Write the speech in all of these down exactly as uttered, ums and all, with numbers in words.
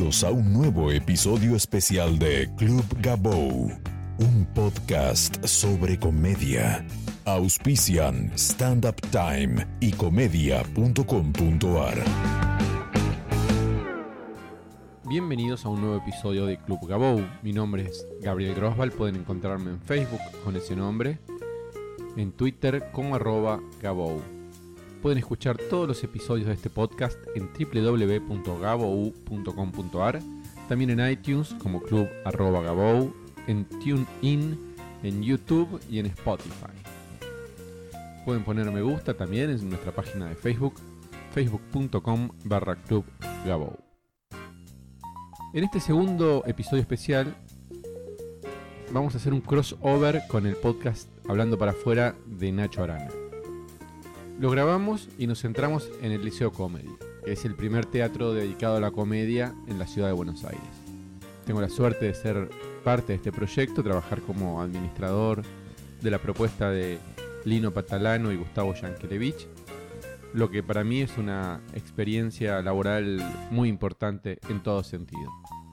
Bienvenidos a un nuevo episodio especial de Club Gabou, un podcast sobre comedia. Auspician Stand Up Time y comedia punto com punto a r. Bienvenidos a un nuevo episodio de Club Gabou. Mi nombre es Gabriel Grosval. Pueden encontrarme en Facebook con ese nombre, en Twitter como arroba Gabou. Pueden escuchar todos los episodios de este podcast en doble u doble u doble u punto gabou punto com punto a r, también en iTunes como Club arroba Gabou, en TuneIn, en YouTube y en Spotify. Pueden poner me gusta también en nuestra página de Facebook, facebook punto com barra Club Gabou. En este segundo episodio especial vamos a hacer un crossover con el podcast Hablando para Afuera de Nacho Arana. Lo grabamos y nos centramos en el Liceo Comedy, que es el primer teatro dedicado a la comedia en la ciudad de Buenos Aires. Tengo la suerte de ser parte de este proyecto, trabajar como administrador de la propuesta de Lino Patalano y Gustavo Yankelevich, lo que para mí es una experiencia laboral muy importante en todo sentido.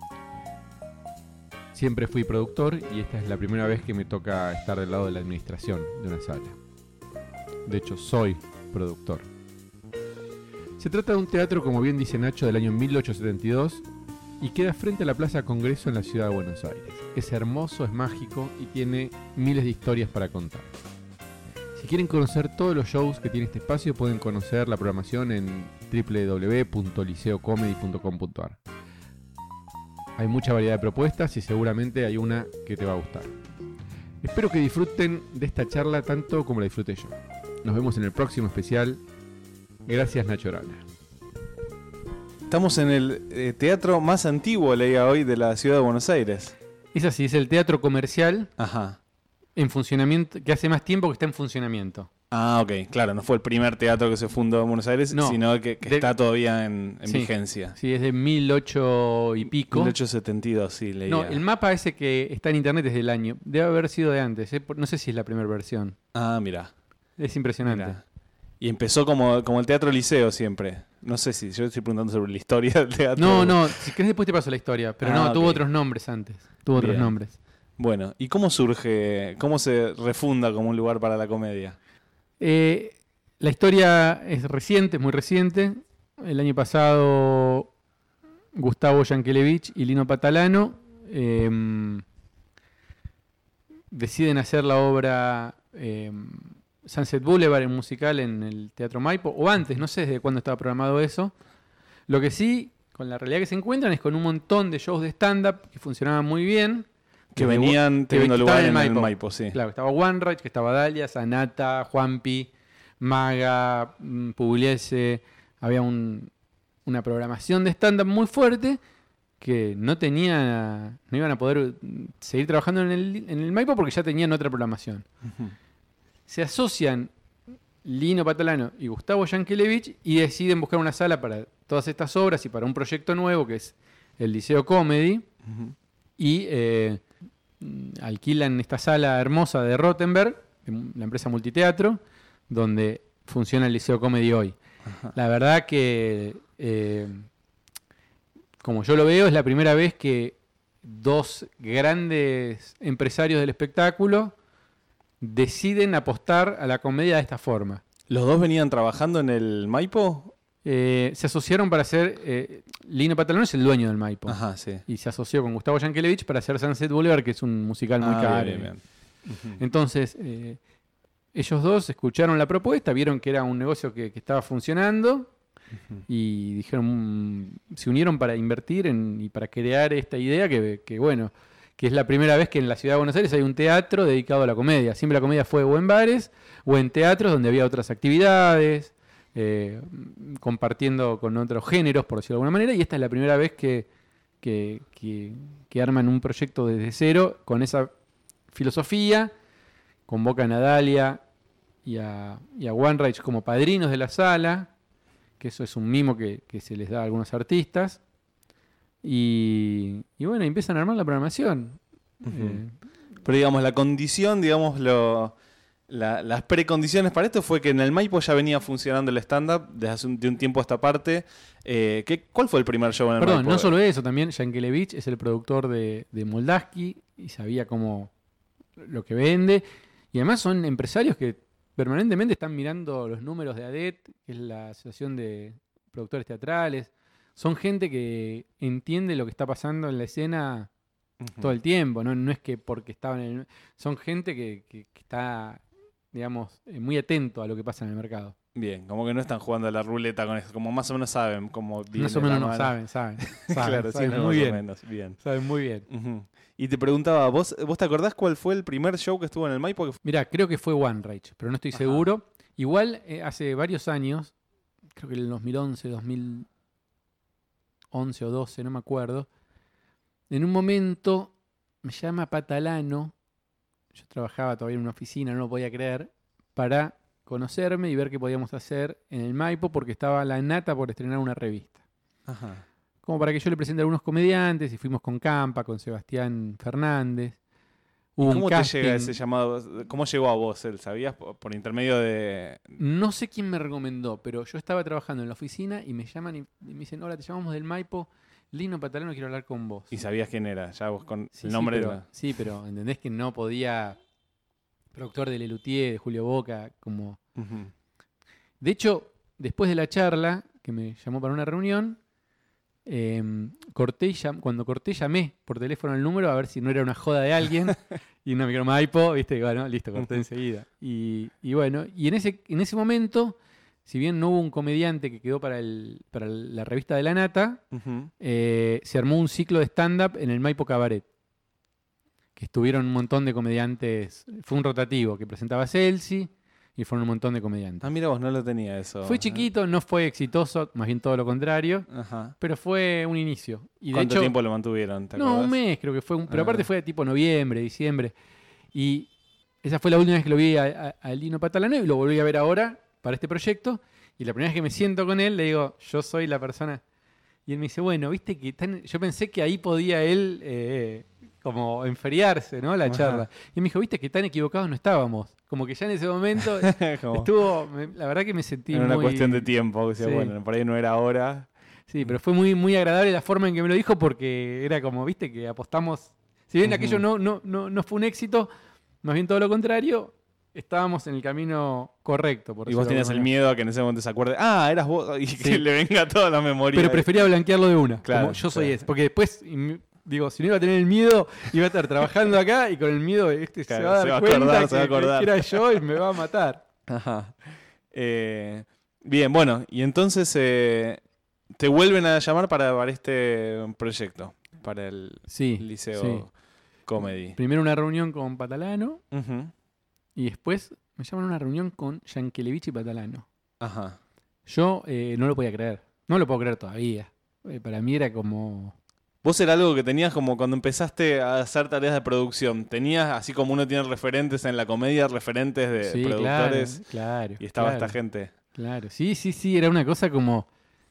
Siempre fui productor y esta es la primera vez que me toca estar del lado de la administración de una sala. De hecho, soy productor. Se trata de un teatro, como bien dice Nacho, del año mil ochocientos setenta y dos y queda frente a la Plaza Congreso en la ciudad de Buenos Aires. Es hermoso, es mágico y tiene miles de historias para contar. Si quieren conocer todos los shows que tiene este espacio, pueden conocer la programación en doble u doble u doble u punto liceo comedy punto com punto a r. Hay mucha variedad de propuestas y seguramente hay una que te va a gustar. Espero que disfruten de esta charla tanto como la disfruté yo. Nos vemos en el próximo especial. Gracias, Nacho Arana. Estamos en el eh, teatro más antiguo, leía hoy, de la ciudad de Buenos Aires. Es así, es el teatro comercial. Ajá. En funcionamiento, que hace más tiempo que está en funcionamiento. Ah, ok, claro, no fue el primer teatro que se fundó en Buenos Aires, no, sino que, que de, está todavía en, en sí, vigencia. Sí, es de mil ochocientos y pico. mil ochocientos setenta y dos, sí, leía. No, el mapa ese que está en internet es del año. Debe haber sido de antes, ¿eh? No sé si es la primera versión. Ah, mirá. Es impresionante. Mirá. Y empezó como, como el Teatro Liceo siempre. No sé si yo estoy preguntando sobre la historia del teatro. No, no, si querés después te paso la historia. Pero ah, no, okay. Tuvo otros nombres antes. Tuvo Bien. otros nombres. Bueno, ¿y cómo surge, cómo se refunda como un lugar para la comedia? Eh, la historia es reciente, es muy reciente. El año pasado Gustavo Yankelevich y Lino Patalano eh, deciden hacer la obra eh, Sunset Boulevard en musical en el Teatro Maipo, o antes, no sé desde cuándo estaba programado eso. Lo que sí, con la realidad que se encuentran es con un montón de shows de stand-up que funcionaban muy bien. Que venían teniendo lugar en el Maipo. el Maipo, sí. Claro, estaba One Rage, que estaba Dalia, Sanata, Juanpi, Maga, Pugliese. Había un, una programación de stand-up muy fuerte que no tenía, no iban a poder seguir trabajando en el, en el Maipo porque ya tenían otra programación. Uh-huh. Se asocian Lino Patalano y Gustavo Yankelevich y deciden buscar una sala para todas estas obras y para un proyecto nuevo que es el Liceo Comedy. Uh-huh. Y eh, alquilan esta sala hermosa de Rottenberg, la empresa Multiteatro, donde funciona el Liceo Comedy hoy. Ajá. La verdad que, eh, como yo lo veo, es la primera vez que dos grandes empresarios del espectáculo deciden apostar a la comedia de esta forma. ¿Los dos venían trabajando en el Maipo? Eh, se asociaron para hacer... Eh, Lino Patalano es el dueño del Maipo. Ajá, sí. Y se asoció con Gustavo Yankelevich para hacer Sunset Boulevard, que es un musical muy ah, caro. Bien, bien. Uh-huh. Entonces, eh, ellos dos escucharon la propuesta, vieron que era un negocio que, que estaba funcionando uh-huh. y dijeron, mm, se unieron para invertir en, y para crear esta idea que, que, bueno, que es la primera vez que en la ciudad de Buenos Aires hay un teatro dedicado a la comedia. Siempre la comedia fue o en bares o en teatros donde había otras actividades, Eh, compartiendo con otros géneros, por decirlo de alguna manera, y esta es la primera vez que, que, que, que arman un proyecto desde cero con esa filosofía. Convocan a Dalia y a, y a One Rage como padrinos de la sala, que eso es un mimo que, que se les da a algunos artistas, y, y bueno, empiezan a armar la programación. Uh-huh. eh, Pero digamos, la condición, digamos, lo... la, las precondiciones para esto fue que en el Maipo ya venía funcionando el stand-up desde hace un, de un tiempo a esta parte. Eh, ¿qué, ¿Cuál fue el primer show en el Perdón, Maipo? no solo eso, también Yankelevich es el productor de, de Moldaski y sabía cómo lo que vende. Y además son empresarios que permanentemente están mirando los números de A D E T, que es la Asociación de Productores Teatrales. Son gente que entiende lo que está pasando en la escena uh-huh. todo el tiempo. No, no es que porque estaban en el... Son gente que, que, que está, digamos, muy atento a lo que pasa en el mercado. Bien, como que no están jugando a la ruleta con eso, como más o menos saben cómo viene Más o menos la no saben, saben. saben claro, saben sí, muy más bien. o menos, bien. Saben muy bien. Uh-huh. Y te preguntaba, ¿vos, ¿vos te acordás cuál fue el primer show que estuvo en el Maipo? Que... Mirá, creo que fue One Rage, pero no estoy Ajá. seguro. Igual, eh, hace varios años, creo que en el dos mil once, dos mil once o doce, no me acuerdo, en un momento me llama Patalano, yo trabajaba todavía en una oficina, no lo podía creer, para conocerme y ver qué podíamos hacer en el Maipo, porque estaba La Nata por estrenar una revista. Ajá. Como para que yo le presente a algunos comediantes, y fuimos con Campa, con Sebastián Fernández. Hubo ¿Cómo un te casting. llega ese llamado? ¿Cómo llegó a vos él? ¿Sabías por, por intermedio de...? No sé quién me recomendó, pero yo estaba trabajando en la oficina y me llaman y, y me dicen, hola, te llamamos del Maipo, Lino Patalano, quiero hablar con vos. Y sabías quién era, ya vos con Sí, el nombre sí, de pero, la... sí, pero entendés que no podía... Productor de Lelutier, de Julio Boca, como... Uh-huh. De hecho, después de la charla, que me llamó para una reunión, eh, corté y llam- cuando corté llamé por teléfono el número a ver si no era una joda de alguien y no me quiero Maipo, viste, y bueno, listo, corté enseguida. Y, y bueno, y en ese, en ese momento, si bien no hubo un comediante que quedó para, el, para la revista de La Nata, Uh-huh. eh, se armó un ciclo de stand-up en el Maipo Cabaret, que estuvieron un montón de comediantes, fue un rotativo que presentaba Celsi, y fueron un montón de comediantes. Ah, mira vos, no lo tenía eso. Fue chiquito, no fue exitoso, más bien todo lo contrario, Ajá. pero fue un inicio. Y de ¿Cuánto hecho, tiempo lo mantuvieron? ¿Te no, acordás? un mes creo que fue, un, pero Ah. aparte fue tipo noviembre, diciembre. Y esa fue la última vez que lo vi a, a, a Lino Patalano y lo volví a ver ahora para este proyecto. Y la primera vez que me siento con él, le digo, yo soy la persona. Y él me dice, bueno, viste que tan... yo pensé que ahí podía él eh, como enfriarse, ¿no? La Ajá. charla. Y me dijo, viste que tan equivocados no estábamos. Como que ya en ese momento Como- estuvo, me- la verdad que me sentí Era una muy... cuestión de tiempo. Que decía, Sí. bueno, por ahí no era ahora. Sí, pero fue muy, muy agradable la forma en que me lo dijo porque era como, viste, que apostamos. Si bien Ujú. aquello no, no, no, no fue un éxito, más bien todo lo contrario, estábamos en el camino correcto. Por Y vos decirlo de tenías el alguna manera. miedo a que en ese momento se acuerde, ah, eras vos, y que Sí. le venga toda la memoria. Pero prefería blanquearlo de una. Claro, Como yo soy claro. ese. Porque después, y me- digo, si no iba a tener el miedo, iba a estar trabajando acá y con el miedo este Claro, se va a dar se va a cuenta acordar, que, se va a acordar. que era yo y me va a matar. Ajá. Eh, bien, bueno, y entonces eh, te vuelven a llamar para, para este proyecto, para el Sí, Liceo sí. Comedy. Primero una reunión con Patalano Ujú. y después me llaman a una reunión con Yankelevich y Patalano. Ajá. Yo eh, no lo podía creer. No lo puedo creer todavía. Eh, para mí era como... Vos era algo que tenías como cuando empezaste a hacer tareas de producción. Tenías, así como uno tiene referentes en la comedia, referentes de sí, productores. claro, claro. Y estaba claro, esta gente. Claro, sí, sí, sí. Era una cosa como...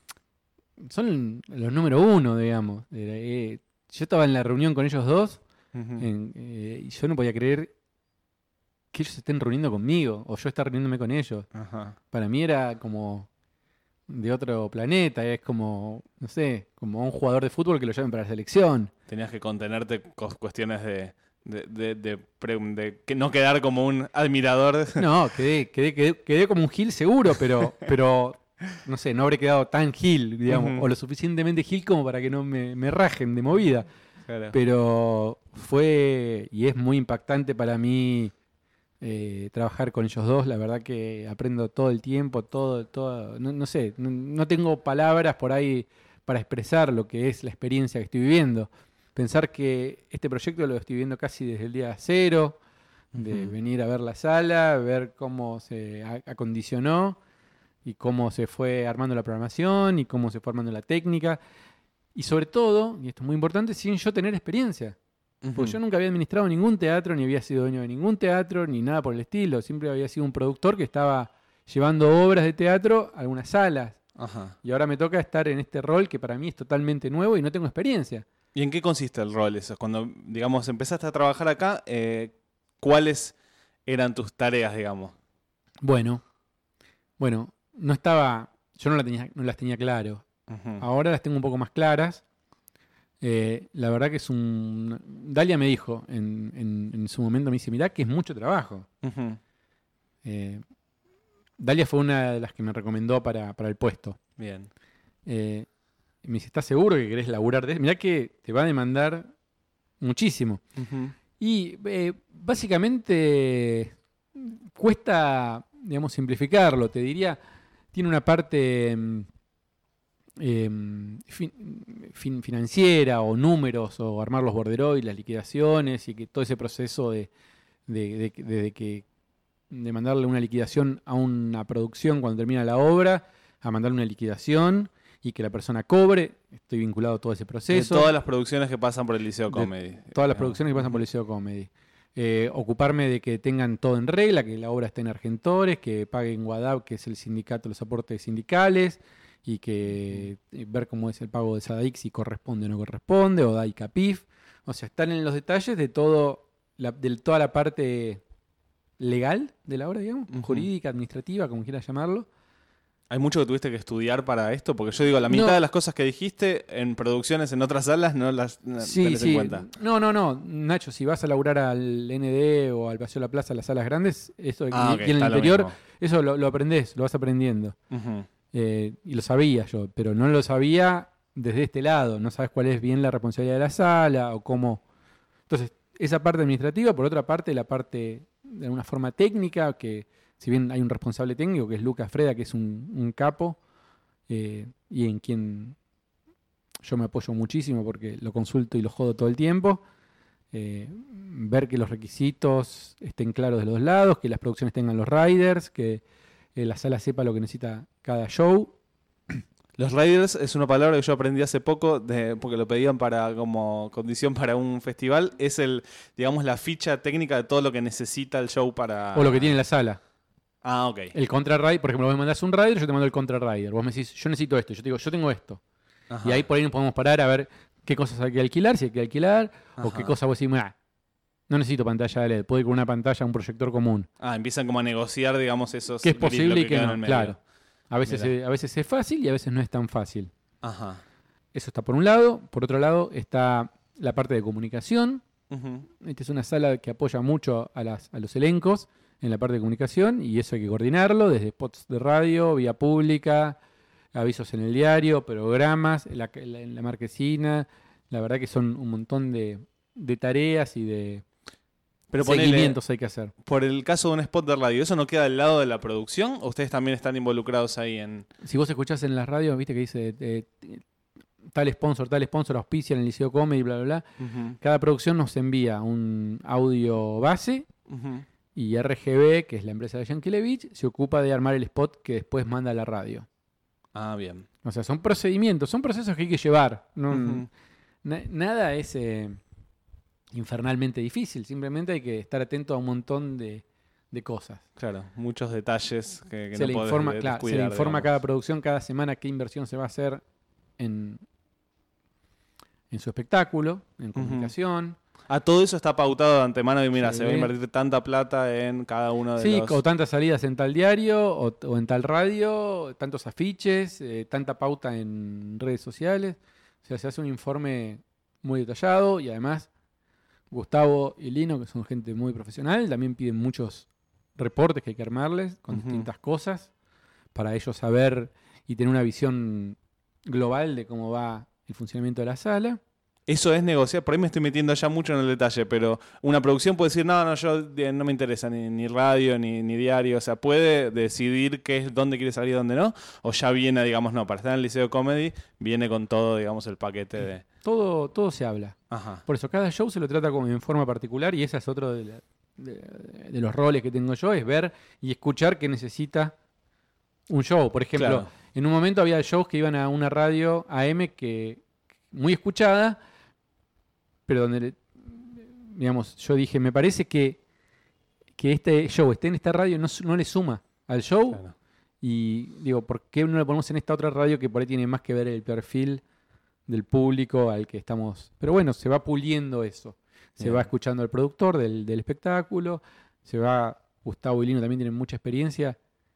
Son los número uno, digamos. Era, eh, yo estaba en la reunión con ellos dos Ujú. en- eh, y yo no podía creer que ellos se estén reuniendo conmigo o yo estar reuniéndome con ellos. Ajá. Para mí era como de otro planeta. Es como, no sé, como un jugador de fútbol que lo llamen para la selección. Tenías que contenerte con cuestiones de, de, de, de pre- de que no quedar como un admirador. No, quedé, quedé, quedé, quedé como un gil seguro, pero, pero no sé, no habré quedado tan gil, digamos, Ujú. o lo suficientemente gil como para que no me, me rajen de movida. Claro. Pero fue y es muy impactante para mí eh, trabajar con ellos dos. La verdad que aprendo todo el tiempo, todo, todo, no, no sé, no, no tengo palabras por ahí para expresar lo que es la experiencia que estoy viviendo. Pensar que este proyecto lo estoy viviendo casi desde el día cero, de Ujú. venir a ver la sala, ver cómo se a- acondicionó y cómo se fue armando la programación y cómo se fue armando la técnica. Y sobre todo, y esto es muy importante, sin yo tener experiencia. Porque Ujú. yo nunca había administrado ningún teatro, ni había sido dueño de ningún teatro, ni nada por el estilo. Siempre había sido un productor que estaba llevando obras de teatro a algunas salas. Ajá. Y ahora me toca estar en este rol que para mí es totalmente nuevo y no tengo experiencia. ¿Y en qué consiste el rol eso? Cuando, digamos, empezaste a trabajar acá, eh, ¿cuáles eran tus tareas, digamos? Bueno, bueno, no estaba, yo no, la tenía, no las tenía claro. Uh-huh. Ahora las tengo un poco más claras. Eh, la verdad que es un... Dalia me dijo en, en, en su momento, me dice, mirá que es mucho trabajo. Uh-huh. Eh, Dalia fue una de las que me recomendó para, para el puesto. Bien. Eh, me dice, ¿estás seguro que querés laburar de eso? Mirá que te va a demandar muchísimo. Uh-huh. Y eh, básicamente cuesta, digamos, simplificarlo. Te diría, tiene una parte eh, fin, fin, financiera o números o armar los borderos y las liquidaciones y que todo ese proceso de, de, de, de, de que de mandarle una liquidación a una producción cuando termina la obra, a mandarle una liquidación y que la persona cobre. Estoy vinculado a todo ese proceso. De todas las producciones que pasan por el Liceo Comedy. De todas las producciones que pasan por el Liceo Comedy. Eh, ocuparme de que tengan todo en regla, que la obra esté en Argentores, que paguen WADAP, que es el sindicato, los aportes sindicales, y que eh, ver cómo es el pago de SADAIC, si corresponde o no corresponde, o DAICAPIF. O sea, están en los detalles de todo la, de toda la parte legal de la obra, digamos, uh-huh. jurídica, administrativa, como quieras llamarlo. ¿Hay mucho que tuviste que estudiar para esto? Porque yo digo, la mitad no. de las cosas que dijiste en producciones en otras salas no las sí, tenés sí. en cuenta. No, no, no. Nacho, si vas a laburar al N D o al Paseo de la Plaza, a las salas grandes, eso ah, y, okay, y en el interior, lo eso lo, lo aprendés, lo vas aprendiendo. Uh-huh. Eh, y lo sabía yo, pero no lo sabía desde este lado. No sabes cuál es bien la responsabilidad de la sala o cómo. Entonces, esa parte administrativa, por otra parte, la parte de alguna forma técnica, que si bien hay un responsable técnico, que es Lucas Freda, que es un, un capo, eh, y en quien yo me apoyo muchísimo porque lo consulto y lo jodo todo el tiempo, eh, ver que los requisitos estén claros de los lados, que las producciones tengan los riders, que eh, la sala sepa lo que necesita cada show. Los riders es una palabra que yo aprendí hace poco, de, porque lo pedían para como condición para un festival. Es el, digamos, la ficha técnica de todo lo que necesita el show para... O lo que tiene la sala. Ah, ok. El contra-rider, por ejemplo, vos me mandás un rider, yo te mando el contra-rider. Vos me decís, yo necesito esto. Yo te digo, yo tengo esto. Ajá. Y ahí por ahí nos podemos parar a ver qué cosas hay que alquilar, si hay que alquilar, ajá, o qué cosas vos decís, ah, no necesito pantalla de L E D, puedo ir con una pantalla, un proyector común. Ah, empiezan como a negociar, digamos, esos... Que es posible y que, que no, claro. A veces, es, a veces es fácil y a veces no es tan fácil. Ajá. Eso está por un lado. Por otro lado está la parte de comunicación. Uh-huh. Esta es una sala que apoya mucho a, las, a los elencos en la parte de comunicación y eso hay que coordinarlo desde spots de radio, vía pública, avisos en el diario, programas, en la, en la, en la marquesina. La verdad que son un montón de, de tareas y de Pero seguimientos ponele, hay que hacer. Por el caso de un spot de radio, ¿eso no queda al lado de la producción o ustedes también están involucrados ahí en...? Si vos escuchás en las radios, viste que dice eh, tal sponsor, tal sponsor auspicia en el Liceo Comedy, bla, bla, bla. Uh-huh. Cada producción nos envía un audio base uh-huh. y R G B, que es la empresa de Yankelevich, se ocupa de armar el spot que después manda a la radio. Ah, bien. O sea, son procedimientos, son procesos que hay que llevar. No, uh-huh. na- nada es eh, infernalmente difícil, simplemente hay que estar atento a un montón de, de cosas. Claro, muchos detalles que, que se no le podés informa, descuidar, claro, se le informa a digamos. cada producción cada semana qué inversión se va a hacer en, en su espectáculo, en comunicación. Uh-huh. Ah, todo eso está pautado de antemano y mira, sí. se va a invertir tanta plata en cada uno de sí, los... Sí, o tantas salidas en tal diario, o, o en tal radio, tantos afiches, eh, tanta pauta en redes sociales. O sea, se hace un informe muy detallado y además Gustavo y Lino, que son gente muy profesional, también piden muchos reportes que hay que armarles con uh-huh. distintas cosas para ellos saber y tener una visión global de cómo va el funcionamiento de la sala. Eso es negociar, por ahí me estoy metiendo ya mucho en el detalle, pero una producción puede decir, no, no, yo no me interesa ni, ni radio, ni, ni diario, o sea, puede decidir qué es, dónde quiere salir y dónde no, o ya viene, digamos, no, para estar en el Liceo Comedy, viene con todo, digamos, el paquete de... Todo, todo se habla. Ajá. Por eso, cada show se lo trata como en forma particular y ese es otro de, la, de, de los roles que tengo yo, es ver y escuchar qué necesita un show. Por ejemplo, claro. En un momento había shows que iban a una radio A M que muy escuchada, pero donde, digamos, yo dije, me parece que, que este show esté en esta radio no, no le suma al show. Claro. Y digo, ¿por qué no lo ponemos en esta otra radio que por ahí tiene más que ver el perfil del público al que estamos? Pero bueno, se va puliendo eso. Se Bien. va escuchando al productor del, del espectáculo, se va Gustavo y Lino, también tienen mucha experiencia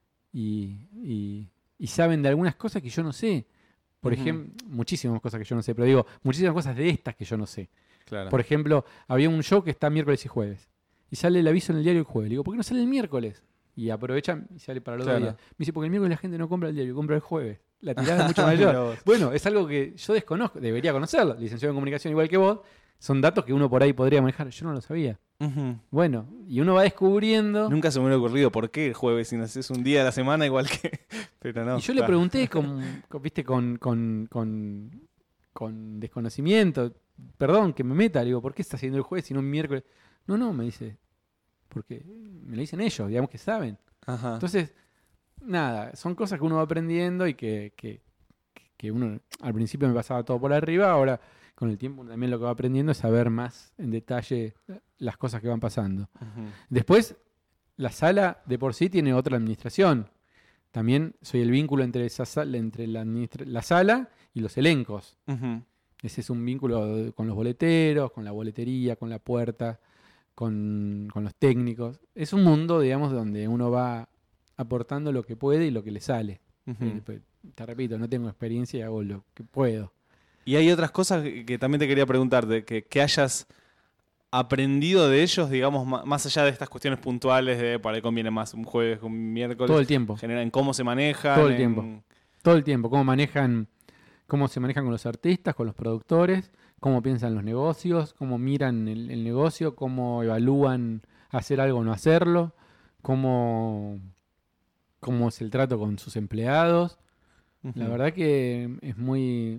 y, y, y saben de algunas cosas que yo no sé. Por Ujú. ejemplo, muchísimas cosas que yo no sé, pero digo, muchísimas cosas de estas que yo no sé. Claro. Por ejemplo, había un show que está miércoles y jueves. Y sale el aviso en el diario el jueves. Le digo, ¿por qué no sale el miércoles? Y aprovechan y sale para los Claro. dos días. Me dice, porque el miércoles la gente no compra el diario, compra el jueves. La tirada es mucho Mirá mayor. vos. Bueno, es algo que yo desconozco, debería conocerlo. Licenciado en comunicación igual que vos. Son datos que uno por ahí podría manejar. Yo no lo sabía. Ujú. Bueno, y uno va descubriendo. Nunca se me hubiera ocurrido por qué el jueves, si no es un día de la semana igual que... Pero no. Y yo le claro. pregunté con, con, viste, con, con, con, con desconocimiento, perdón que me meta, le digo, ¿por qué está haciendo el jueves y no un miércoles? No, no, me dice, porque me lo dicen ellos, digamos que saben. Ajá. Entonces, nada, son cosas que uno va aprendiendo y que, que, que uno al principio me pasaba todo por arriba, ahora con el tiempo también lo que va aprendiendo es saber más en detalle las cosas que van pasando. Ujú. Después, la sala de por sí tiene otra administración. También soy el vínculo entre, esa sala, entre la, administra- la sala y los elencos. Ujú. Ese es un vínculo con los boleteros, con la boletería, con la puerta, con, con los técnicos. Es un mundo, digamos, donde uno va aportando lo que puede y lo que le sale. Ujú. Eh, pues, te repito, no tengo experiencia y hago lo que puedo. Y hay otras cosas que que también te quería preguntar, de que, que hayas aprendido de ellos, digamos, ma- más allá de estas cuestiones puntuales de para qué conviene más un jueves que un miércoles. Todo el tiempo. Genera en cómo se manejan. Todo el en- tiempo. Todo el tiempo. Cómo manejan, cómo se manejan con los artistas, con los productores, cómo piensan los negocios, cómo miran el, el negocio, cómo evalúan hacer algo o no hacerlo, cómo, cómo es el trato con sus empleados. Ujú. La verdad que es muy...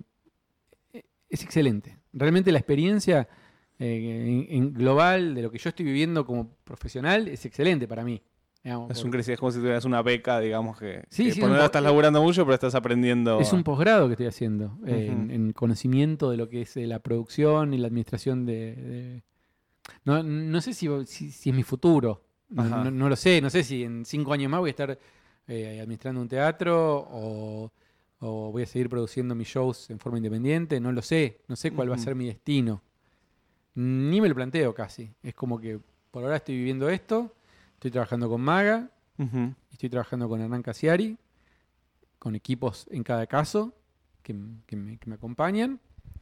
es excelente. Realmente la experiencia eh, en, en global de lo que yo estoy viviendo como profesional es excelente para mí. Digamos, Es un porque crecimiento, es como si tuvieras una beca, digamos, que, Sí, que sí, por un no po- estás laburando mucho, pero estás aprendiendo. es un posgrado que estoy haciendo eh, en, Ujú. en conocimiento de lo que es eh, la producción y la administración de... de- No, no sé si, si, si es mi futuro. No, Ajá. no- no lo sé. No sé si en cinco años más voy a estar eh, administrando un teatro o, o voy a seguir produciendo mis shows en forma independiente. No lo sé. No sé cuál va a Ujú. ser mi destino. Ni me lo planteo casi. Es como que por ahora estoy viviendo esto. Estoy trabajando con Maga. Ujú. Estoy trabajando con Hernán Casiari. Con equipos en cada caso que, que me, que me acompañan.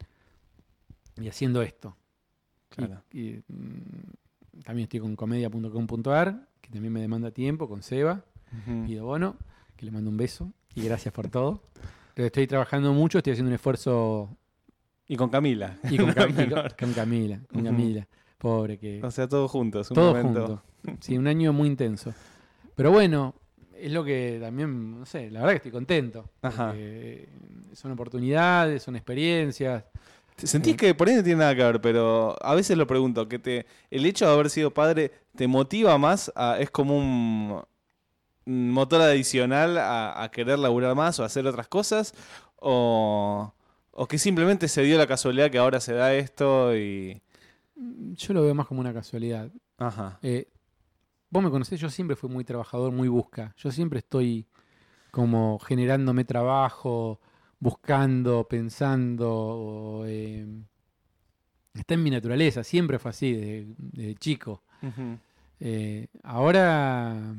Y haciendo esto. Claro. Y, y, mm, también estoy con comedia punto com punto a r, que también me demanda tiempo, con Seba Ujú. y de Bono, que le mando un beso y gracias por todo. Pero estoy trabajando mucho, estoy haciendo un esfuerzo Y con Camila. y con, No, Cam- y con- menor. con Camila, con Ujú. Camila, pobre que O sea, todos juntos. Un todo momento. junto. Sí, un año muy intenso. Pero bueno, es lo que también, no sé, la verdad que estoy contento. Ajá. porque son oportunidades, son experiencias. ¿Sentís que por ahí no tiene nada que ver, pero a veces lo pregunto, que te el hecho de haber sido padre te motiva más, a- es como un, un motor adicional a, a querer laburar más o hacer otras cosas? O, ¿O que simplemente se dio la casualidad que ahora se da esto y...? Yo lo veo más como una casualidad. Ajá. Eh, vos me conocés, yo siempre fui muy trabajador, muy busca. Yo siempre estoy como generándome trabajo, buscando, pensando. eh, está en mi naturaleza, siempre fue así, desde, desde chico. Ujú. Eh, ahora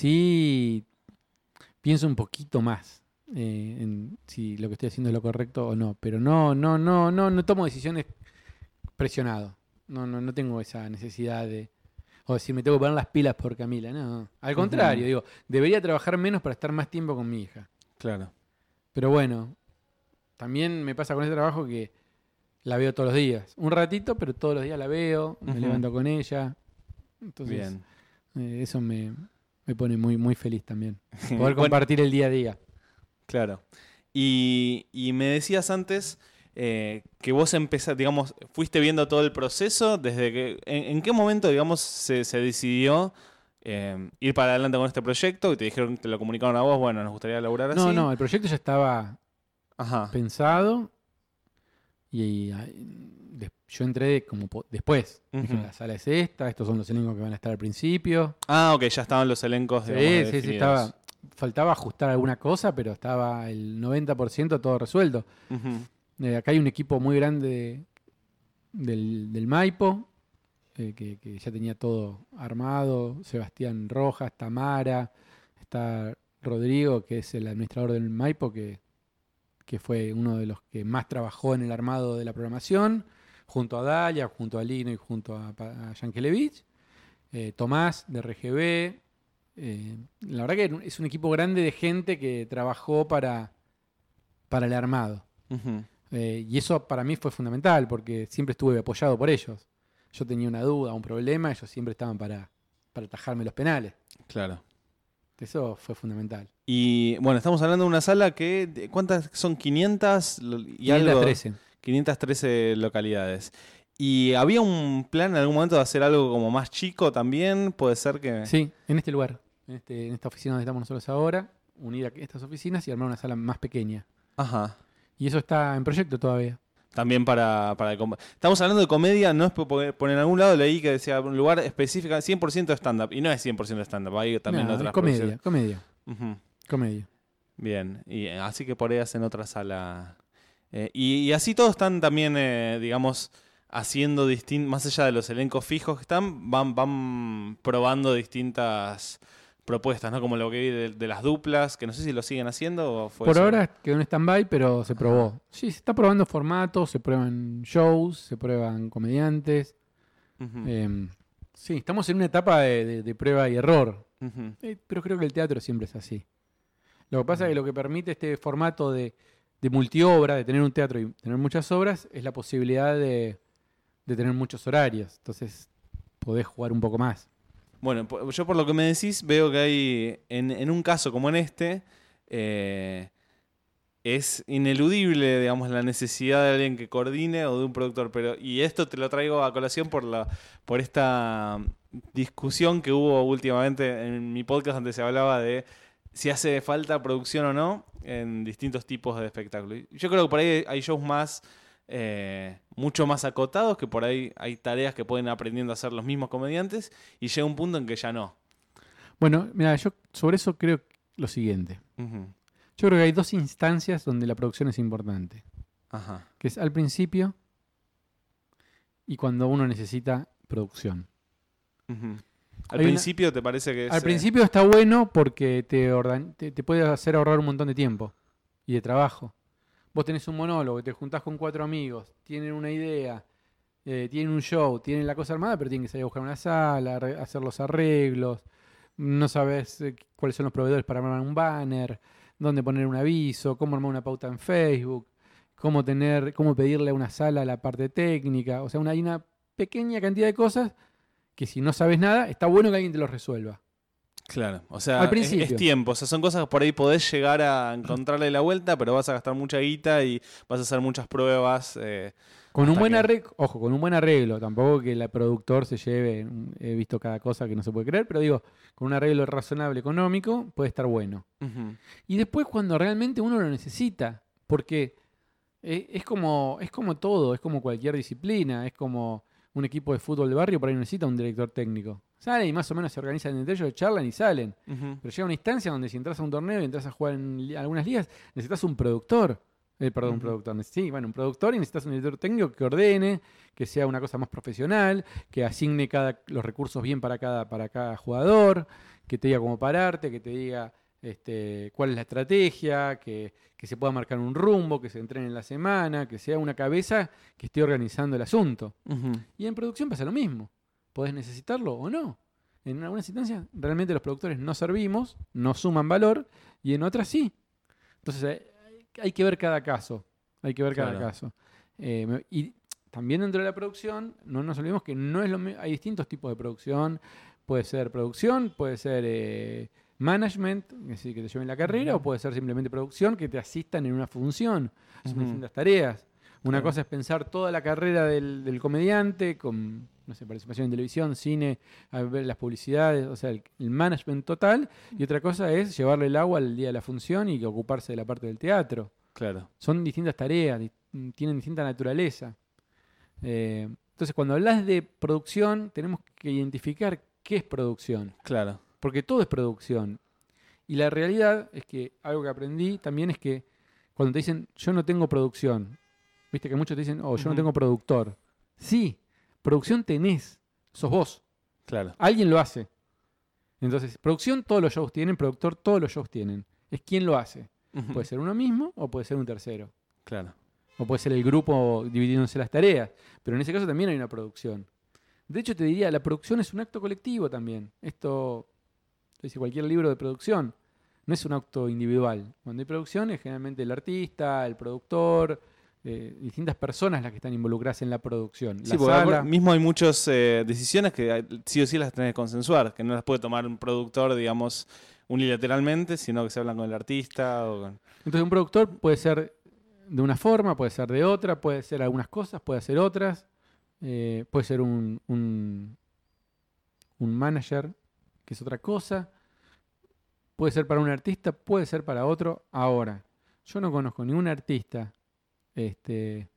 sí pienso un poquito más eh, en si lo que estoy haciendo es lo correcto o no. Pero no, no, no, no, no tomo decisiones presionado. No, no, no tengo esa necesidad de. O decir, me tengo que poner las pilas por Camila. No. Al contrario, Ujú. digo, debería trabajar menos para estar más tiempo con mi hija. Claro. Pero bueno, también me pasa con este trabajo que la veo todos los días. Un ratito, pero todos los días la veo, me Ujú. levanto con ella. Entonces, Bien. eh, eso me, me pone muy, muy feliz también. Poder Bueno, compartir el día a día. claro. Y, y me decías antes eh, que vos empezaste, digamos, fuiste viendo todo el proceso desde que... ¿En, en qué momento, digamos, se, se decidió eh, ir para adelante con este proyecto? Y te dijeron, te lo comunicaron a vos, bueno, nos gustaría laburar así. No, no, el proyecto ya estaba Ajá. pensado y, y, ah, des- yo entré como po- después. Dije, Ujú. la sala es esta, estos son los elencos que van a estar al principio. Ah, ok, ya estaban los elencos, Sí, digamos, sí, sí, definidos. estaba. Faltaba ajustar alguna cosa, pero estaba el noventa por ciento todo resuelto. Ujú. Eh, acá hay un equipo muy grande de- del, del Maipo. eh, que, que ya tenía todo armado, Sebastián Rojas, Tamara, está Rodrigo, que es el administrador del Maipo, que, que fue uno de los que más trabajó en el armado de la programación, junto a Dalia, junto a Lino y junto a, a Yankelevich, eh, Tomás de R G B. Eh, la verdad que es un equipo grande de gente que trabajó para, para el armado. Uh-huh. Eh, y eso para mí fue fundamental, porque siempre estuve apoyado por ellos. Yo tenía una duda, un problema, ellos siempre estaban para, para atajarme los penales. Claro. Eso fue fundamental. Y bueno, estamos hablando de una sala que, ¿cuántas son? quinientas y algo. quinientas trece. quinientas trece localidades. ¿Y había un plan en algún momento de hacer algo como más chico también? ¿Puede ser que...? Sí, en este lugar, en, este, en esta oficina donde estamos nosotros ahora, unir a estas oficinas y armar una sala más pequeña. Ajá. Y eso está en proyecto todavía. También para, para... Estamos hablando de comedia, no es por, por en algún lado leí que decía un lugar específico, cien por ciento stand-up. Y no es cien por ciento stand-up, hay también No, otras es comedia, producciones. comedia, Uh-huh. comedia. Bien, y eh, así que por ahí hacen otra sala. Eh, y, y así todos están también, eh, digamos, haciendo distintos, más allá de los elencos fijos que están, van, van probando distintas propuestas, ¿no? Como lo que vi de, de las duplas, que no sé si lo siguen haciendo o fue Por eso. ahora quedó en stand-by, pero se probó. Sí, se está probando formatos, se prueban shows, se prueban comediantes. Uh-huh. Eh, sí, estamos en una etapa de, de- de prueba y error. Uh-huh. Eh, pero creo que el teatro siempre es así. Lo que pasa es que lo que permite este formato de, de multiobra, de tener un teatro y tener muchas obras, es la posibilidad de, de tener muchos horarios. Entonces podés jugar un poco más. Bueno, po- yo por lo que me decís veo que hay, en, en un caso como en este, eh, es ineludible, digamos, la necesidad de alguien que coordine o de un productor. Pero, y esto te lo traigo a colación por la, por esta discusión que hubo últimamente en mi podcast donde se hablaba de si hace falta producción o no en distintos tipos de espectáculos. Y yo creo que por ahí hay shows más, eh, mucho más acotados, que por ahí hay tareas que pueden aprendiendo a hacer los mismos comediantes y llega un punto en que ya no. Bueno, mira, yo sobre eso creo lo siguiente. Ujú. Yo creo que hay dos instancias donde la producción es importante. Ajá. Que es al principio y cuando uno necesita producción. Ujú. Al Hay una- principio te parece que es... Al eh, principio está bueno porque te, ordan- te, te puede hacer ahorrar un montón de tiempo y de trabajo. Vos tenés un monólogo, te juntás con cuatro amigos, tienen una idea, eh, tienen un show, tienen la cosa armada, pero tienen que salir a buscar una sala, arre- hacer los arreglos, no sabes eh, cuáles son los proveedores para armar un banner, dónde poner un aviso, cómo armar una pauta en Facebook, cómo tener, cómo pedirle a una sala la parte técnica. O sea, una, hay una pequeña cantidad de cosas que si no sabes nada, está bueno que alguien te lo resuelva. Claro, o sea, Al es, principio. es tiempo, o sea, son cosas que por ahí podés llegar a encontrarle la vuelta, pero vas a gastar mucha guita y vas a hacer muchas pruebas. eh, Con un hasta buen que- arreglo, ojo, con un buen arreglo, tampoco que el productor se lleve, mm, he visto cada cosa que no se puede creer, pero digo, con un arreglo razonable económico puede estar bueno. Ujú. Y después cuando realmente uno lo necesita, porque eh, es como, es como todo, es como cualquier disciplina, es como un equipo de fútbol de barrio, por ahí necesita un director técnico. Salen y más o menos se organizan entre ellos, charlan y salen. Ujú. Pero llega una instancia donde si entras a un torneo y entras a jugar en li- algunas ligas, necesitas un productor. Eh, perdón, un Ujú. productor. Sí, bueno, un productor y necesitas un director técnico que ordene, que sea una cosa más profesional, que asigne cada, los recursos bien para cada, para cada jugador, que te diga cómo pararte, que te diga este, cuál es la estrategia, que, que se pueda marcar un rumbo, que se entrene en la semana, que sea una cabeza que esté organizando el asunto. Ujú. Y en producción pasa lo mismo. Podés necesitarlo o no. En algunas instancias realmente los productores no servimos, no suman valor, y en otras sí. Entonces eh, hay que ver cada caso. Hay que ver cada Claro. caso. Eh, me- y también dentro de la producción, no nos olvidemos que no es lo mi- hay distintos tipos de producción. Puede ser producción, puede ser eh, management, es decir, que te lleven la carrera, o puede ser simplemente producción que te asistan en una función. Son Ujú. distintas tareas. Una Claro. cosa es pensar toda la carrera del, del comediante con, no sé, participación en televisión, cine, a ver las publicidades, o sea, el, el management total. Y otra cosa es llevarle el agua al día de la función y ocuparse de la parte del teatro. Claro. Son distintas tareas, di- tienen distinta naturaleza. Eh, entonces, cuando hablas de producción, tenemos que identificar qué es producción. Claro. Porque todo es producción. Y la realidad es que algo que aprendí también es que cuando te dicen, yo no tengo producción, viste que muchos te dicen, oh, yo no Ujú. tengo productor. Sí, producción tenés. sos vos. Claro. Alguien lo hace. Entonces, producción, todos los shows tienen, productor, todos los shows tienen. Es quién lo hace. Ujú. Puede ser uno mismo o puede ser un tercero. Claro. O puede ser el grupo dividiéndose las tareas. Pero en ese caso también hay una producción. De hecho, te diría, la producción es un acto colectivo también. Esto lo dice cualquier libro de producción. No es un acto individual. Cuando hay producción es generalmente el artista, el productor, eh, distintas personas las que están involucradas en la producción. Sí, La porque sala. ahora mismo hay muchas eh, decisiones que hay- sí o sí las tenés que consensuar, que no las puede tomar un productor, digamos, unilateralmente, sino que se hablan con el artista o con... Entonces un productor puede ser de una forma, puede ser de otra, puede ser algunas cosas, puede hacer otras, eh, puede ser un, un, un manager, que es otra cosa, puede ser para un artista, puede ser para otro. Ahora, yo no conozco ningún artista este,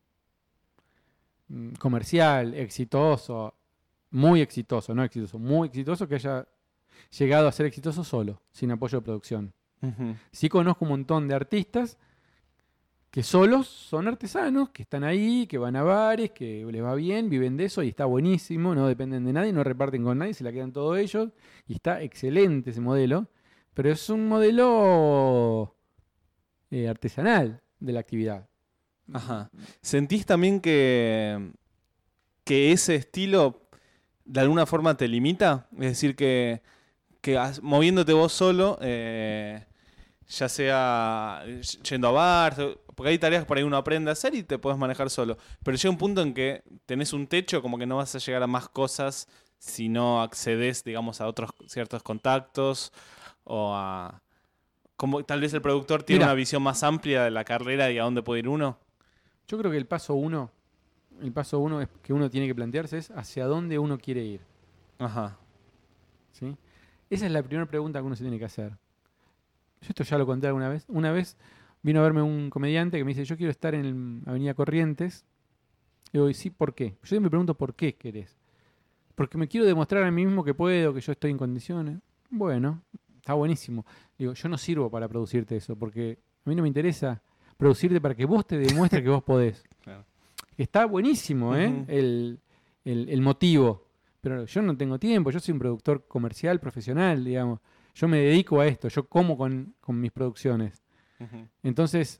mm, comercial, exitoso, muy exitoso, no exitoso, muy exitoso, que haya llegado a ser exitoso solo, sin apoyo de producción. Ujú. Sí conozco un montón de artistas que solos son artesanos, que están ahí, que van a bares, que les va bien, viven de eso y está buenísimo, no dependen de nadie, no reparten con nadie, se la quedan todos ellos y está excelente ese modelo, pero es un modelo eh, artesanal de la actividad. Ajá. ¿Sentís también que, que ese estilo de alguna forma te limita? Es decir, que, que has- moviéndote vos solo, eh, ya sea yendo a bar, porque hay tareas que por ahí uno aprende a hacer y te puedes manejar solo. Pero llega un punto en que tenés un techo, como que no vas a llegar a más cosas si no accedes, digamos, a otros ciertos contactos o a... Como tal vez el productor tiene Mira. una visión más amplia de la carrera y a dónde puede ir uno. Yo creo que el paso uno, el paso uno es que uno tiene que plantearse es hacia dónde uno quiere ir. Ajá. ¿Sí? Esa es la primera pregunta que uno se tiene que hacer. Yo esto ya lo conté alguna vez. Una vez vino a verme un comediante que me dice, yo quiero estar en Avenida Corrientes. Y digo, ¿y sí, por qué? Yo me pregunto, ¿por qué querés? Porque me quiero demostrar a mí mismo que puedo, que yo estoy en condiciones. Bueno, está buenísimo. Digo, yo no sirvo para producirte eso, porque a mí no me interesa producirte para que vos te demuestres que vos podés. Claro. Está buenísimo, ¿eh? Ujú. el, el, el motivo. Pero yo no tengo tiempo, yo soy un productor comercial, profesional, digamos. Yo me dedico a esto, yo como con, con mis producciones. Ujú. Entonces,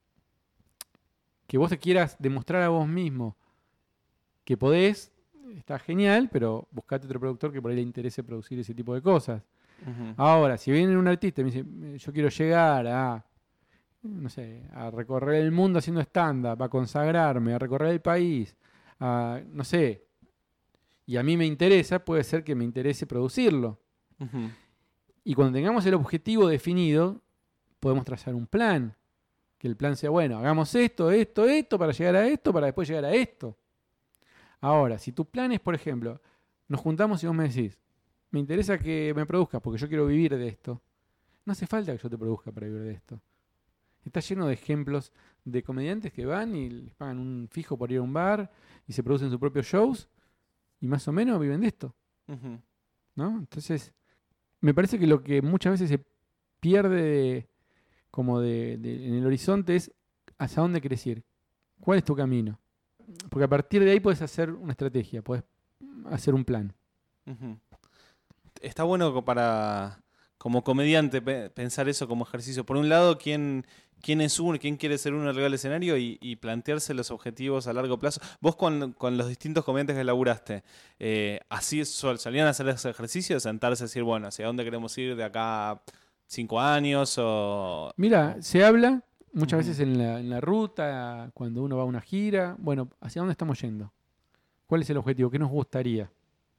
que vos te quieras demostrar a vos mismo que podés, está genial, pero buscate otro productor que por ahí le interese producir ese tipo de cosas. Ujú. Ahora, si viene un artista y me dice, yo quiero llegar a, no sé, a recorrer el mundo haciendo stand-up, a consagrarme, a recorrer el país, a, no sé, y a mí me interesa, puede ser que me interese producirlo. Ujú. Y cuando tengamos el objetivo definido, podemos trazar un plan. Que el plan sea, bueno, hagamos esto, esto, esto, para llegar a esto, para después llegar a esto. Ahora, si tu plan es, por ejemplo, nos juntamos y vos me decís, me interesa que me produzcas porque yo quiero vivir de esto. No hace falta que yo te produzca para vivir de esto. Está lleno de ejemplos de comediantes que van y les pagan un fijo por ir a un bar y se producen sus propios shows y más o menos viven de esto, Ujú. ¿no? Entonces, me parece que lo que muchas veces se pierde de- como de, de- en el horizonte es hacia dónde querés ir, cuál es tu camino. Porque a partir de ahí puedes hacer una estrategia, puedes hacer un plan. Ujú. Está bueno co- para como comediante pe- pensar eso como ejercicio. Por un lado, quién, quién es uno, quién quiere ser uno arriba del escenario y, y plantearse los objetivos a largo plazo. Vos con, con los distintos comediantes que laburaste, eh, ¿así sol- solían hacer ese ejercicio? Sentarse y decir, bueno, ¿hacia dónde queremos ir de acá a cinco años? O... Mira, se habla muchas Ujú. veces en la, en la ruta, cuando uno va a una gira. Bueno, ¿hacia dónde estamos yendo? ¿Cuál es el objetivo? ¿Qué nos gustaría?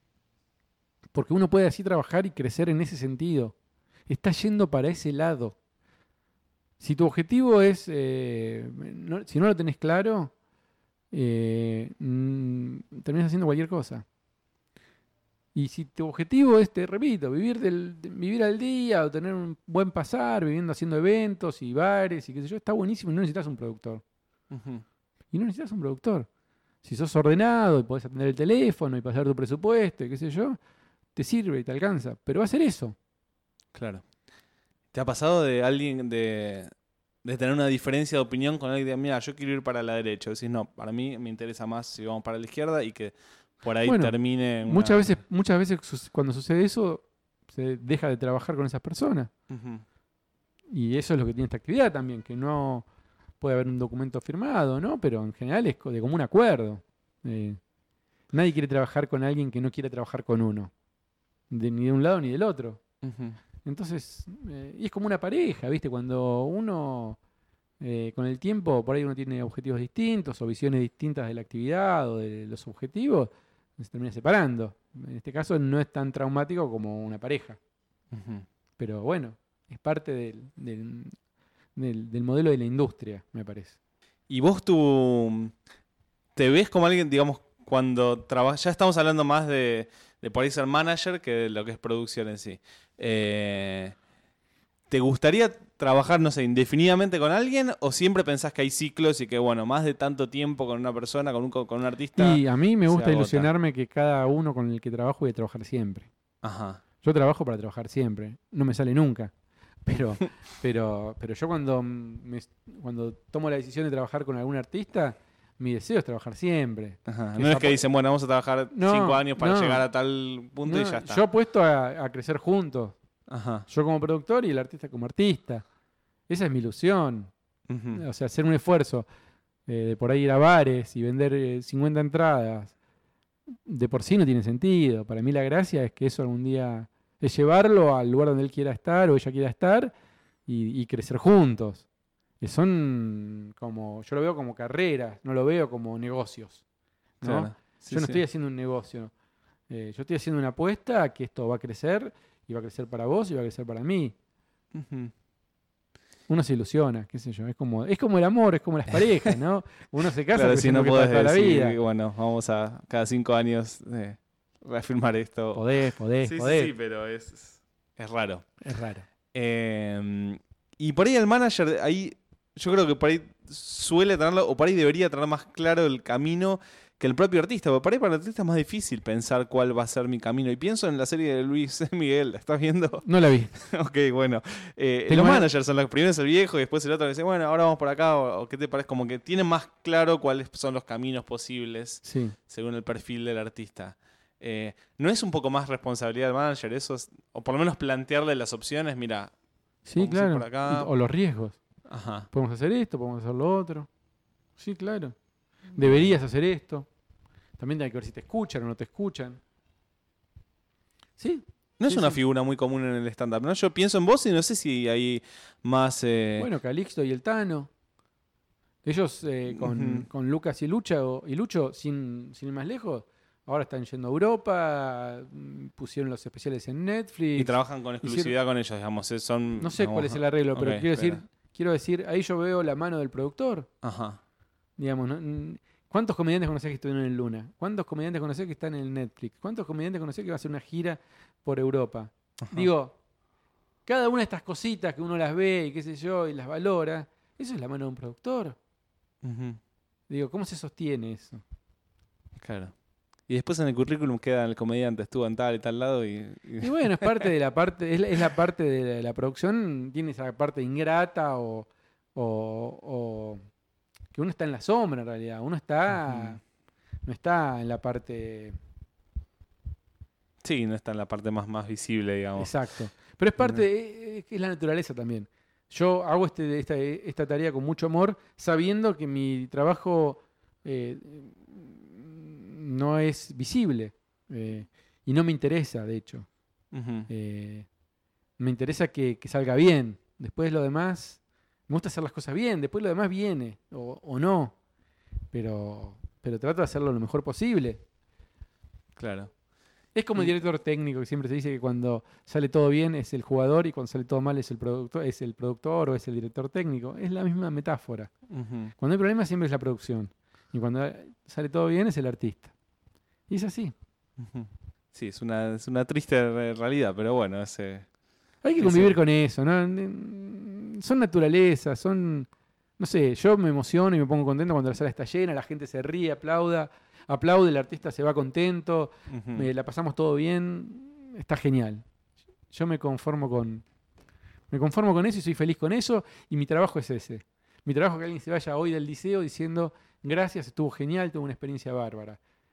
Porque uno puede así trabajar y crecer en ese sentido. Está yendo para ese lado. Si tu objetivo es, eh, no- si no lo tenés claro, eh, mm, terminás haciendo cualquier cosa. Y si tu objetivo es, te repito, vivir, del, de- vivir al día o tener un buen pasar, viviendo haciendo eventos y bares y qué sé yo, está buenísimo y no necesitas un productor. Ujú. Y no necesitas un productor. Si sos ordenado y podés atender el teléfono y pasar tu presupuesto y qué sé yo, te sirve y te alcanza. Pero va a ser eso. Claro. ¿Te ha pasado de alguien de, de tener una diferencia de opinión con alguien de, mira, yo quiero ir para la derecha? Decís, no, para mí me interesa más si vamos para la izquierda y que por ahí Bueno, termine... una- Muchas veces, muchas veces su- cuando sucede eso, se deja de trabajar con esas personas. Ujú. Y eso es lo que tiene esta actividad también, que no puede haber un documento firmado, ¿no? Pero en general es co- de común acuerdo. Eh, nadie quiere trabajar con alguien que no quiere trabajar con uno. De, ni de un lado ni del otro. Ujú. Entonces, eh, y es como una pareja, ¿viste? Cuando uno, eh, con el tiempo, por ahí uno tiene objetivos distintos o visiones distintas de la actividad o de los objetivos, se termina separando. En este caso no es tan traumático como una pareja. Ujú. Pero bueno, es parte del, del, del- del modelo de la industria, me parece. Y vos tú te ves como alguien, digamos, cuando trabajas, ya estamos hablando más de, de por ahí ser manager que de lo que es producción en sí. Eh, ¿te gustaría trabajar, no sé, indefinidamente con alguien o siempre pensás que hay ciclos y que, bueno, más de tanto tiempo con una persona, con un, con un artista? Y a mí me se gusta agota. ilusionarme que cada uno con el que trabajo voy a trabajar siempre. Ajá. Yo trabajo para trabajar siempre. No me sale nunca. Pero, pero, pero yo cuando, me- cuando tomo la decisión de trabajar con algún artista, mi deseo es trabajar siempre. Ajá. Que No es ya que po- dicen, bueno, vamos a trabajar No, cinco años para no. llegar a tal punto y No, ya está. yo apuesto a, a crecer juntos. Ajá. Yo como productor y el artista como artista. Esa es mi ilusión. Ujú. O sea, hacer un esfuerzo eh, de por ahí ir a bares y vender eh, cincuenta entradas, de por sí no tiene sentido. Para mí la gracia es que eso algún día es llevarlo al lugar donde él quiera estar o ella quiera estar y, y crecer juntos. Que son como, yo lo veo como carreras, no lo veo como negocios. ¿no? Claro. Sí, yo no sí. estoy haciendo un negocio. Eh, yo estoy haciendo una apuesta a que esto va a crecer y va a crecer para vos y va a crecer para mí. Ujú. Uno se ilusiona, qué sé yo. Es como, es como el amor, es como las parejas, ¿no? Uno se casa Claro, si creyendo no que es para podés toda la decir, vida. bueno, vamos a cada cinco años eh, reafirmar esto. Podés, podés, sí, sí, podés. sí, pero es, es raro. Es raro. Eh, y por ahí el manager, ahí yo creo que por ahí suele tenerlo, o por ahí debería tener más claro el camino que el propio artista, porque por ahí para el artista es más difícil pensar cuál va a ser mi camino. Y pienso en la serie de Luis Miguel, ¿la estás viendo? No la vi. Ok, bueno. Eh, Tengo los ganas- managers son los primero es el viejo y después el otro que dice, bueno, ahora vamos por acá, o, o qué te parece, como que tienen más claro cuáles son los caminos posibles Sí. según el perfil del artista. Eh, ¿No es un poco más responsabilidad del manager eso? Es- o por lo menos plantearle las opciones, mira, Sí, Vamos a ir claro. por acá. Y- O los riesgos. ajá. Podemos hacer esto, podemos hacer lo otro. Sí, claro. Deberías hacer esto. También hay que ver si te escuchan o no te escuchan. Sí. No es Sí, una sí. figura muy común en el stand-up, ¿no? Yo pienso en vos y no sé si hay más... eh, Bueno, Calixto y el Tano. Ellos eh, con, Ujú. con Lucas y Lucho, y Lucho sin, sin ir más lejos, ahora están yendo a Europa, mm, pusieron los especiales en Netflix. y trabajan con exclusividad con ellos, digamos. eh, Son, No sé digamos, cuál es el arreglo, pero ok, quiero decir, espera. quiero decir, ahí yo veo la mano del productor. Ajá. Digamos, ¿no? Mm, ¿cuántos comediantes conocés que estuvieron en Luna? ¿Cuántos comediantes conocés que están en el Netflix? ¿Cuántos comediantes conocés que va a hacer una gira por Europa? Ajá. Digo, cada una de estas cositas que uno las ve y qué sé yo, y las valora, eso es la mano de un productor. Ujú. Digo, ¿cómo se sostiene eso? Claro. Y después en el currículum queda el comediante, estuvo en tal y tal lado y... y- Y bueno, es parte de la parte, es la, es la parte de la, la producción, tiene esa parte ingrata o, o- o que uno está en la sombra en realidad, uno está, no está en la parte Sí, no está en la parte más, más visible, digamos. exacto. Pero es parte, de- es, es la naturaleza también. Yo hago este, esta, esta tarea con mucho amor, sabiendo que mi trabajo eh, no es visible eh, y no me interesa, de hecho. Ujú. Eh, me interesa que, que salga bien. Después lo demás, me gusta hacer las cosas bien. Después lo demás viene o, o no. Pero, pero trato de hacerlo lo mejor posible. Claro. Es como el Y- director técnico que siempre se dice que cuando sale todo bien es el jugador y cuando sale todo mal es el productor, es el productor o es el director técnico. Es la misma metáfora. Ujú. Cuando hay problemas siempre es la producción. Y cuando sale todo bien es el artista. Y es así. Ujú. Sí, es una, es una triste re- realidad, pero bueno, es, eh, Hay que Sí, convivir sí. con eso, ¿no? N- Son naturaleza, son... No sé, yo me emociono y me pongo contento cuando la sala está llena, la gente se ríe, aplauda, aplaude, el artista se va contento, ujú. me la pasamos todo bien, está genial. Yo me conformo con... Me conformo con eso y soy feliz con eso y mi trabajo es ese. Mi trabajo es que alguien se vaya hoy del liceo diciendo gracias, estuvo genial, tuve una experiencia bárbara.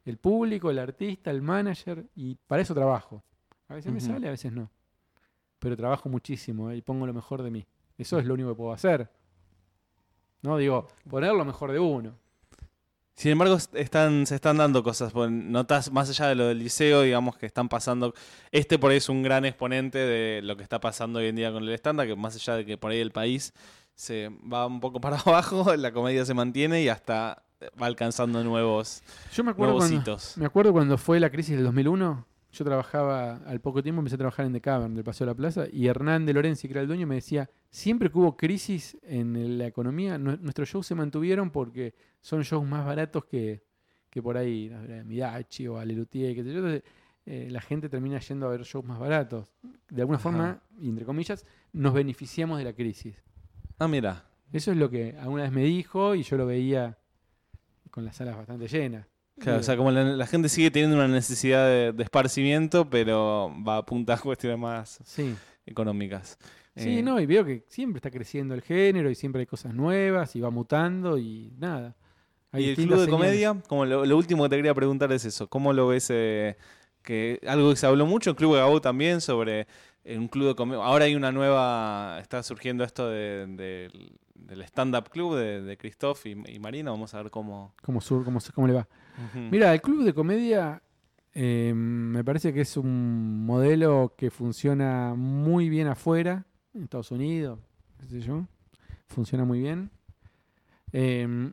el público, el artista, el manager, y para eso trabajo. A veces me Ujú. sale, a veces no. Pero trabajo muchísimo eh, y pongo lo mejor de mí. Eso es lo único que puedo hacer. No digo, poner lo mejor de uno. Sin embargo, est- están, se están dando cosas. pues, Notas más allá de lo del liceo, digamos que están pasando. Este por ahí es un gran exponente de lo que está pasando hoy en día con el estándar, que más allá de que por ahí el país se va un poco para abajo, la comedia se mantiene y hasta va alcanzando nuevos, Yo me acuerdo, nuevos cuando, hitos. me acuerdo cuando fue la crisis del dos mil uno. Yo trabajaba, al poco tiempo empecé a trabajar en The Cavern, del Paseo de la Plaza, y Hernán de Lorenzi, que era el dueño, me decía, siempre que hubo crisis en el- la economía, nue- nuestros shows se mantuvieron porque son shows más baratos que, que por ahí, no sé, Midachi o Alelutier, qué sé yo. Entonces, eh, la gente termina yendo a ver shows más baratos. De alguna Ajá. forma, y entre comillas, nos beneficiamos de la crisis. Ah, mira. Eso es lo que alguna vez me dijo y yo lo veía con las salas bastante llenas. Claro, o Digo, sea, como la, la gente sigue teniendo una necesidad de, de esparcimiento, pero va a apuntar a cuestiones más sí. económicas. Sí, Eh, no, y veo que siempre está creciendo el género y siempre hay cosas nuevas y va mutando y nada. Hay ¿Y el distintas club de señales. comedia? Como lo, lo último que te quería preguntar es eso. ¿Cómo lo ves? eh, que algo que se habló mucho en Club de Gabo también sobre eh, un club de comedia. Ahora hay una nueva, está surgiendo esto de- de- del stand-up club de, de Christoph y, y Marina. Vamos a ver cómo. ¿Cómo, sur, cómo, se- cómo le va? Ujú. Mira, el club de comedia eh, me parece que es un modelo que funciona muy bien afuera, en Estados Unidos, qué sé yo. Funciona muy bien. Em,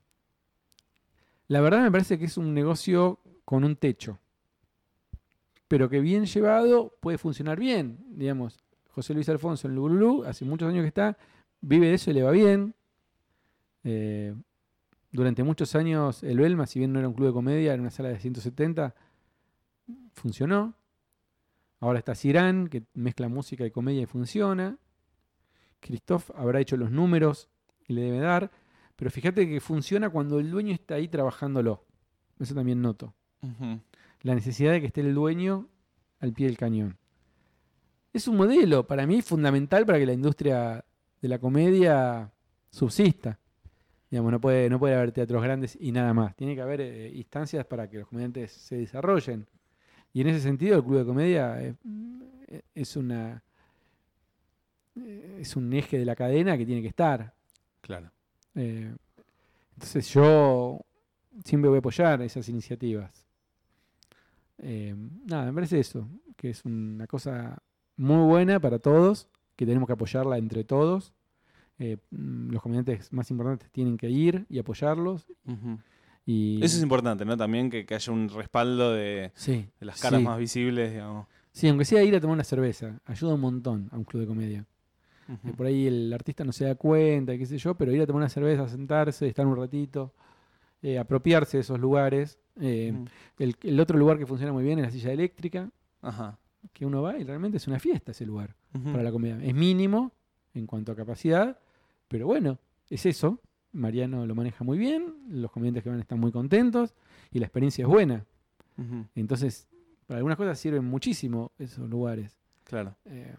la verdad me parece que es un negocio con un techo, pero que bien llevado puede funcionar bien. Digamos, José Luis Alfonso en Lululú, hace muchos años que está, vive de eso y le va bien. Eh, durante muchos años el Belma, si bien no era un club de comedia, era una sala de ciento setenta, funcionó. Ahora está Cirán, que mezcla música y comedia y funciona. Christoph habrá hecho los números y le debe dar. Pero fíjate que funciona cuando el dueño está ahí trabajándolo. Eso también noto. Ujú. La necesidad de que esté el dueño al pie del cañón. Es un modelo, para mí, fundamental para que la industria de la comedia subsista. Digamos, no puede, no puede haber teatros grandes y nada más. Tiene que haber eh, instancias para que los comediantes se desarrollen. Y en ese sentido, el club de comedia es, es una es un eje de la cadena que tiene que estar. Claro. Eh, entonces yo siempre voy a apoyar esas iniciativas. Eh, nada, me parece eso, que es una cosa muy buena para todos, que tenemos que apoyarla entre todos. Eh, mm, los comediantes más importantes tienen que ir y apoyarlos. Ujú. Y, Eso es importante, ¿no? También que, que haya un respaldo de, sí, de las caras sí. más visibles, digamos. Sí, aunque sea ir a tomar una cerveza, ayuda un montón a un club de comedia. Ujú. Eh, por ahí el artista no se da cuenta, qué sé yo, pero ir a tomar una cerveza, sentarse, estar un ratito, eh, apropiarse de esos lugares. Eh, Ujú. el, el otro lugar que funciona muy bien es la silla eléctrica, Ajá. que uno va y realmente es una fiesta ese lugar Ujú. para la comedia. Es mínimo en cuanto a capacidad, pero bueno, es eso. Mariano lo maneja muy bien, los comediantes que van están muy contentos y la experiencia es buena. Ujú. Entonces, para algunas cosas sirven muchísimo esos lugares. Claro. Eh,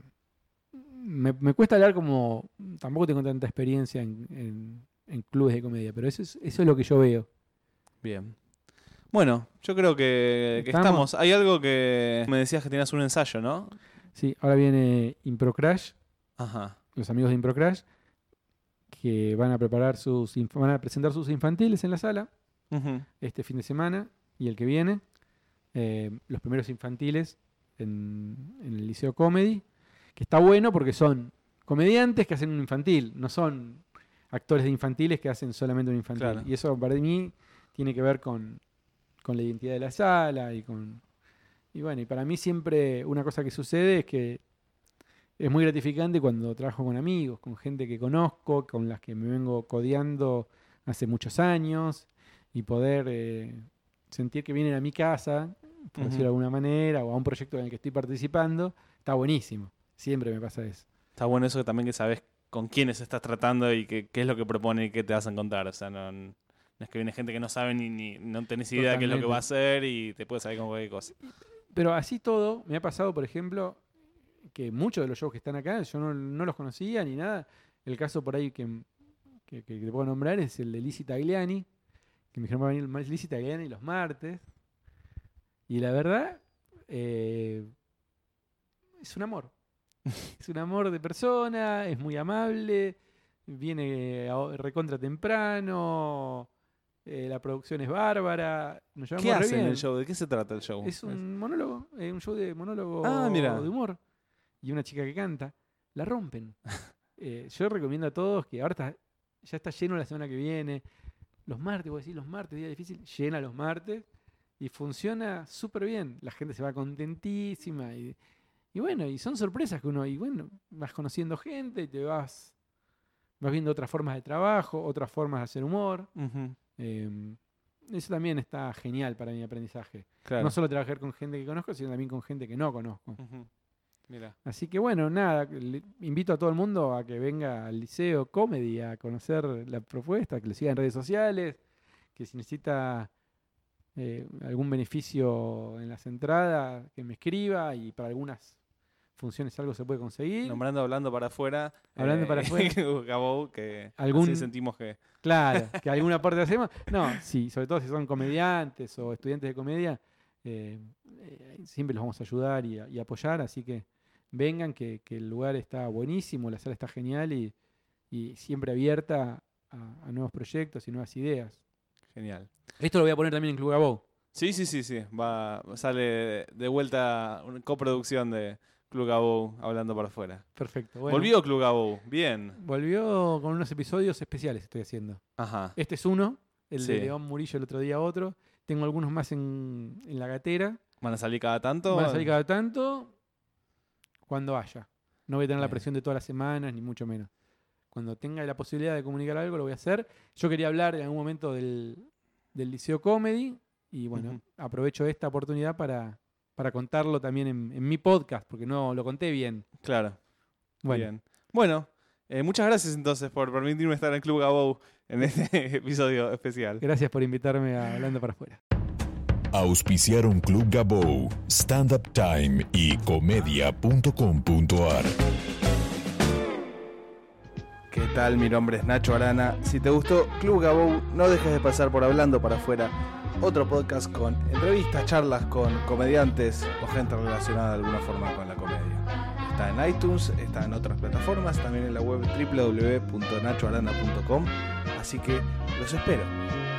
me, me cuesta hablar como... Tampoco tengo tanta experiencia en, en- en clubes de comedia, pero eso es, eso es lo que yo veo. Bien. Bueno, yo creo que, que Estamos. estamos. Hay algo que me decías que tenías un ensayo, ¿no? Sí, ahora viene Impro Crash, Ajá. los amigos de Impro Crash, que van a preparar sus... inf- van a presentar sus infantiles en la sala Ujú. este fin de semana y el que viene. Eh, los primeros infantiles en, en el Liceo Comedy, que está bueno porque son comediantes que hacen un infantil, no son actores de infantiles que hacen solamente un infantil. Claro. Y eso para mí tiene que ver con, con la identidad de la sala y con... Y bueno, y para mí siempre una cosa que sucede es que es muy gratificante cuando trabajo con amigos, con gente que conozco, con las que me vengo codeando hace muchos años, y poder eh, sentir que vienen a mi casa, por Ujú. decirlo de alguna manera, o a un proyecto en el que estoy participando, está buenísimo. Siempre me pasa eso. Está bueno eso que también que sabes con quiénes estás tratando y qué, qué es lo que propone y qué te vas a encontrar. O sea, no, no es que viene gente que no sabe ni, ni no tenés idea de qué es lo que Totalmente. va a hacer y te puede salir con cualquier cosa. Pero así todo, me ha pasado, por ejemplo, que muchos de los shows que están acá, yo no, no los conocía ni nada. El caso por ahí que, que, que te puedo nombrar es el de Lizzie Tagliani, que me dijeron va a venir Lizzie Tagliani los martes. Y la verdad, eh, es un amor. Es un amor de persona, es muy amable, viene a- recontra temprano, eh, la producción es bárbara. Nos ¿Qué llevamos re hacen en bien. el show? ¿De qué se trata el show? Es un monólogo, eh, un show de monólogo Ah, mira. de humor. Y una chica que canta. La rompen. Eh, yo recomiendo a todos que ahora está, ya está lleno la semana que viene. Los martes, voy a decir, los martes, día difícil, llena los martes. Y funciona súper bien. La gente se va contentísima. Y, y bueno, y son sorpresas que uno, y bueno, vas conociendo gente, y te vas, vas viendo otras formas de trabajo, otras formas de hacer humor. Ujú, Eh, eso también está genial para mi aprendizaje. claro. No solo trabajar con gente que conozco, sino también con gente que no conozco. Ujú. Mira. Así que bueno, nada, le- invito a todo el mundo a que venga al Liceo Comedy a conocer la propuesta, que lo siga en redes sociales, que si necesita eh, algún beneficio en las entradas, que me escriba y para algunas funciones algo se puede conseguir. Nombrando Hablando para afuera. Hablando para afuera. Gabou, que Algún- así sentimos que... Claro, que algún aporte hacemos. No, sí, sobre todo si son comediantes o estudiantes de comedia, eh, eh, siempre los vamos a ayudar y, a- y apoyar, así que vengan, que, que el lugar está buenísimo, la sala está genial y, y siempre abierta a, a nuevos proyectos y nuevas ideas. Genial. Esto lo voy a poner también en Club Gabou. Sí, sí, sí, sí. Va, sale de vuelta una coproducción de Club Gabou, Hablando para afuera. Perfecto. Bueno, Volvió Club Gabou, bien. volvió con unos episodios especiales estoy haciendo. Ajá. Este es uno, el de Sí. León Murillo el otro día otro. Tengo algunos más en, en la gatera. ¿Van a salir cada tanto? Van a salir cada tanto cuando haya. No voy a tener la Bien. presión de todas las semanas, ni mucho menos. Cuando tenga la posibilidad de comunicar algo, lo voy a hacer. Yo quería hablar en algún momento del, del Liceo Comedy y bueno, Ujú. aprovecho esta oportunidad para, para contarlo también en, en mi podcast, porque no lo conté bien. Claro. Bueno, Bien. Bueno, eh, muchas gracias entonces por permitirme estar en Club Gabou en este episodio especial. gracias por invitarme a Hablando para afuera. Auspiciaron Club Gabou, Stand Up Time y comedia punto com punto ar. ¿Qué tal? Mi nombre es Nacho Arana. Si te gustó Club Gabou, no dejes de pasar por Hablando para afuera, otro podcast con entrevistas, charlas con comediantes o gente relacionada de alguna forma con la comedia. Está en iTunes, está en otras plataformas, también en la web doble u doble u doble u punto nacho arana punto com. Así que los espero.